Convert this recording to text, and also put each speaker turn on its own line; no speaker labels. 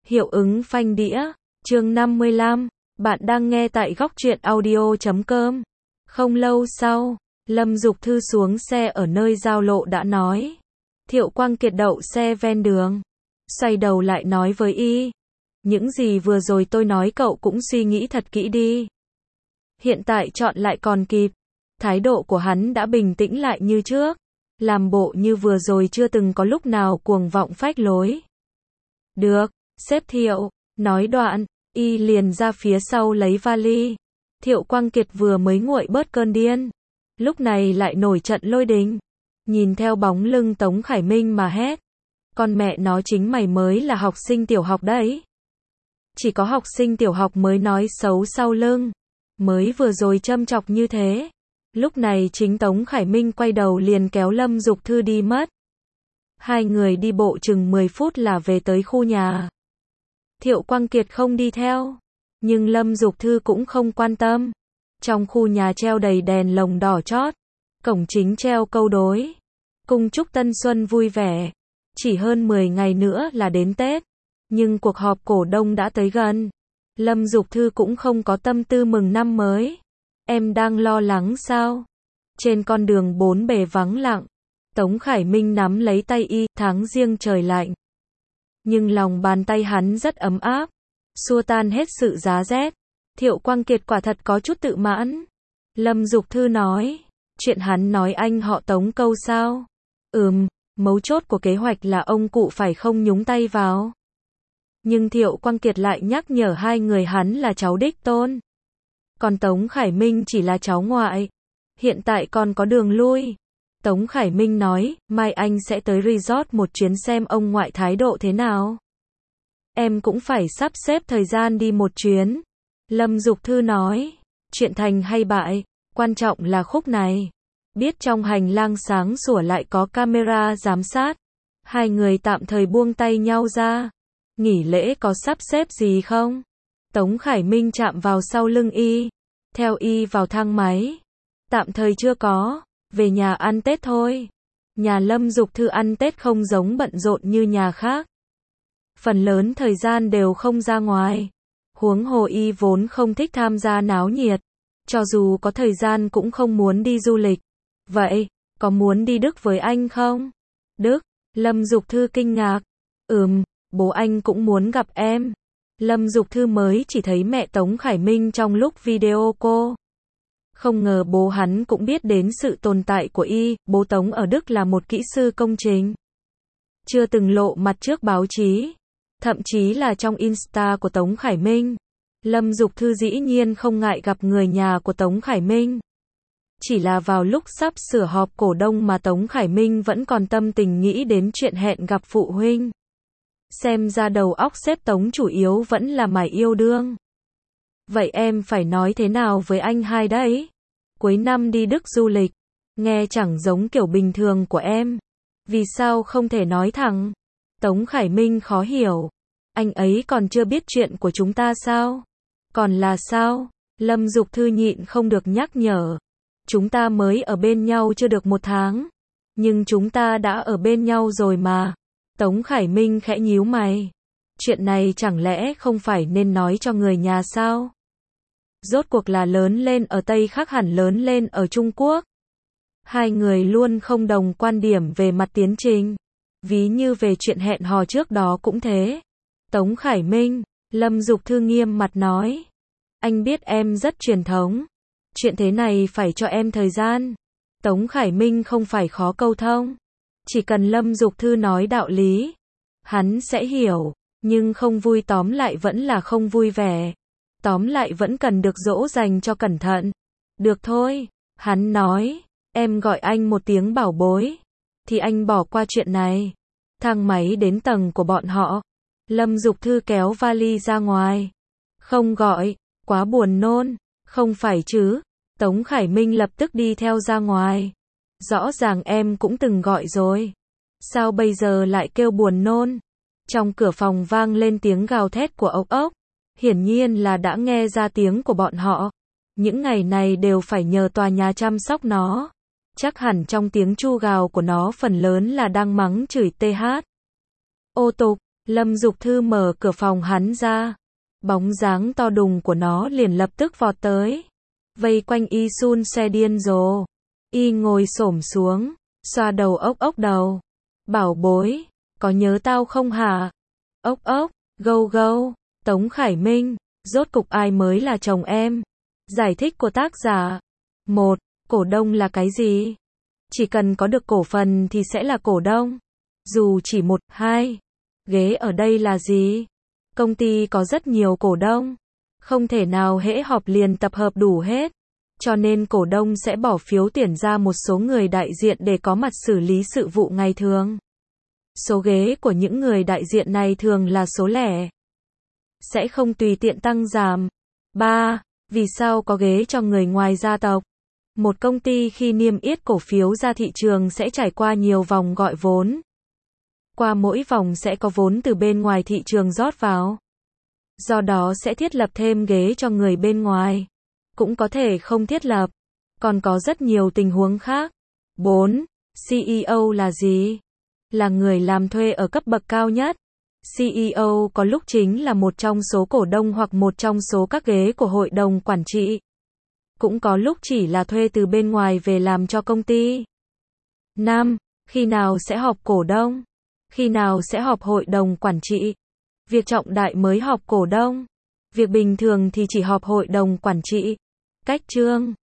Hiệu ứng phanh đĩa. Chương 55. Bạn đang nghe tại góc truyện audio.com. Không lâu sau, Lâm Dục Thư xuống xe ở nơi giao lộ đã nói. Thiệu Quang Kiệt đậu xe ven đường. Xoay đầu lại nói với y. Những gì vừa rồi tôi nói cậu cũng suy nghĩ thật kỹ đi. Hiện tại chọn lại còn kịp. Thái độ của hắn đã bình tĩnh lại như trước. Làm bộ như vừa rồi chưa từng có lúc nào cuồng vọng phách lối. Được, sếp Thiệu, nói đoạn, y liền ra phía sau lấy vali. Thiệu Quang Kiệt vừa mới nguội bớt cơn điên. Lúc này lại nổi trận lôi đình. Nhìn theo bóng lưng Tống Khải Minh mà hét. Con mẹ nó chính mày mới là học sinh tiểu học đấy. Chỉ có học sinh tiểu học mới nói xấu sau lưng. Mới vừa rồi châm chọc như thế. Lúc này chính Tống Khải Minh quay đầu liền kéo Lâm Dục Thư đi mất. Hai người đi bộ chừng 10 phút là về tới khu nhà. Thiệu Quang Kiệt không đi theo. Nhưng Lâm Dục Thư cũng không quan tâm. Trong khu nhà treo đầy đèn lồng đỏ chót. Cổng chính treo câu đối. Cùng chúc Tân Xuân vui vẻ. Chỉ hơn 10 ngày nữa là đến Tết. Nhưng cuộc họp cổ đông đã tới gần. Lâm Dục Thư cũng không có tâm tư mừng năm mới. Em đang lo lắng sao? Trên con đường bốn bề vắng lặng. Tống Khải Minh nắm lấy tay y, tháng riêng trời lạnh. Nhưng lòng bàn tay hắn rất ấm áp. Xua tan hết sự giá rét. Thiệu Quang Kiệt quả thật có chút tự mãn. Lâm Dục Thư nói. Chuyện hắn nói anh họ Tống câu sao? Mấu chốt của kế hoạch là ông cụ phải không nhúng tay vào. Nhưng Thiệu Quang Kiệt lại nhắc nhở hai người hắn là cháu đích tôn. Còn Tống Khải Minh chỉ là cháu ngoại. Hiện tại còn có đường lui. Tống Khải Minh nói, mai anh sẽ tới resort một chuyến xem ông ngoại thái độ thế nào. Em cũng phải sắp xếp thời gian đi một chuyến. Lâm Dục Thư nói, chuyện thành hay bại, quan trọng là khúc này. Biết trong hành lang sáng sủa lại có camera giám sát. Hai người tạm thời buông tay nhau ra. Nghỉ lễ có sắp xếp gì không? Tống Khải Minh chạm vào sau lưng y. Theo y vào thang máy. Tạm thời chưa có. Về nhà ăn Tết thôi. Nhà Lâm Dục Thư ăn Tết không giống bận rộn như nhà khác. Phần lớn thời gian đều không ra ngoài. Huống hồ y vốn không thích tham gia náo nhiệt. Cho dù có thời gian cũng không muốn đi du lịch. Vậy, có muốn đi Đức với anh không? Đức? Lâm Dục Thư kinh ngạc. Bố anh cũng muốn gặp em. Lâm Dục Thư mới chỉ thấy mẹ Tống Khải Minh trong lúc video call. Không ngờ bố hắn cũng biết đến sự tồn tại của y. Bố Tống ở Đức là một kỹ sư công trình. Chưa từng lộ mặt trước báo chí. Thậm chí là trong Insta của Tống Khải Minh. Lâm Dục Thư dĩ nhiên không ngại gặp người nhà của Tống Khải Minh. Chỉ là vào lúc sắp sửa họp cổ đông mà Tống Khải Minh vẫn còn tâm tình nghĩ đến chuyện hẹn gặp phụ huynh. Xem ra đầu óc sếp Tống chủ yếu vẫn là mải yêu đương. Vậy em phải nói thế nào với anh hai đấy? Cuối năm đi Đức du lịch. Nghe chẳng giống kiểu bình thường của em. Vì sao không thể nói thẳng? Tống Khải Minh khó hiểu. Anh ấy còn chưa biết chuyện của chúng ta sao? Còn là sao? Lâm Dục Thư nhịn không được nhắc nhở. Chúng ta mới ở bên nhau chưa được 1 tháng. Nhưng chúng ta đã ở bên nhau rồi mà. Tống Khải Minh khẽ nhíu mày. Chuyện này chẳng lẽ không phải nên nói cho người nhà sao? Rốt cuộc là lớn lên ở Tây khác hẳn lớn lên ở Trung Quốc. Hai người luôn không đồng quan điểm về mặt tiến trình. Ví như về chuyện hẹn hò trước đó cũng thế. Tống Khải Minh, Lâm Dục Thư nghiêm mặt nói. Anh biết em rất truyền thống. Chuyện thế này phải cho em thời gian. Tống Khải Minh không phải khó câu thông. Chỉ cần Lâm Dục Thư nói đạo lý. Hắn sẽ hiểu. Nhưng không vui tóm lại vẫn là không vui vẻ. Tóm lại vẫn cần được dỗ dành cho cẩn thận. Được thôi. Hắn nói. Em gọi anh một tiếng bảo bối. Thì anh bỏ qua chuyện này. Thang máy đến tầng của bọn họ. Lâm Dục Thư kéo vali ra ngoài. Không gọi. Quá buồn nôn. Không phải chứ. Tống Khải Minh lập tức đi theo ra ngoài. Rõ ràng em cũng từng gọi rồi. Sao bây giờ lại kêu buồn nôn? Trong cửa phòng vang lên tiếng gào thét của ốc ốc. Hiển nhiên là đã nghe ra tiếng của bọn họ. Những ngày này đều phải nhờ tòa nhà chăm sóc nó. Chắc hẳn trong tiếng chu gào của nó phần lớn là đang mắng chửi TH. Ô tục, Lâm Dục Thư mở cửa phòng hắn ra. Bóng dáng to đùng của nó liền lập tức vọt tới. Vây quanh y sun xe điên rồ. Y ngồi xổm xuống, xoa đầu ốc ốc đầu. Bảo bối, có nhớ tao không hả? Ốc ốc, gâu gâu, Tống Khải Minh, rốt cục ai mới là chồng em? Giải thích của tác giả. 1. Cổ đông là cái gì? Chỉ cần có được cổ phần thì sẽ là cổ đông. Dù chỉ một, hai. Ghế ở đây là gì? Công ty có rất nhiều cổ đông. Không thể nào hễ họp liền tập hợp đủ hết. Cho nên cổ đông sẽ bỏ phiếu tuyển ra một số người đại diện để có mặt xử lý sự vụ ngày thường. Số ghế của những người đại diện này thường là số lẻ. Sẽ không tùy tiện tăng giảm. 3. Vì sao có ghế cho người ngoài gia tộc? Một công ty khi niêm yết cổ phiếu ra thị trường sẽ trải qua nhiều vòng gọi vốn. Qua mỗi vòng sẽ có vốn từ bên ngoài thị trường rót vào. Do đó sẽ thiết lập thêm ghế cho người bên ngoài. Cũng có thể không thiết lập. Còn có rất nhiều tình huống khác. 4. CEO là gì? Là người làm thuê ở cấp bậc cao nhất. CEO có lúc chính là một trong số cổ đông hoặc một trong số các ghế của hội đồng quản trị. Cũng có lúc chỉ là thuê từ bên ngoài về làm cho công ty. 5. Khi nào sẽ họp cổ đông? Khi nào sẽ họp hội đồng quản trị? Việc trọng đại mới họp cổ đông. Việc bình thường thì chỉ họp hội đồng quản trị. Cách chương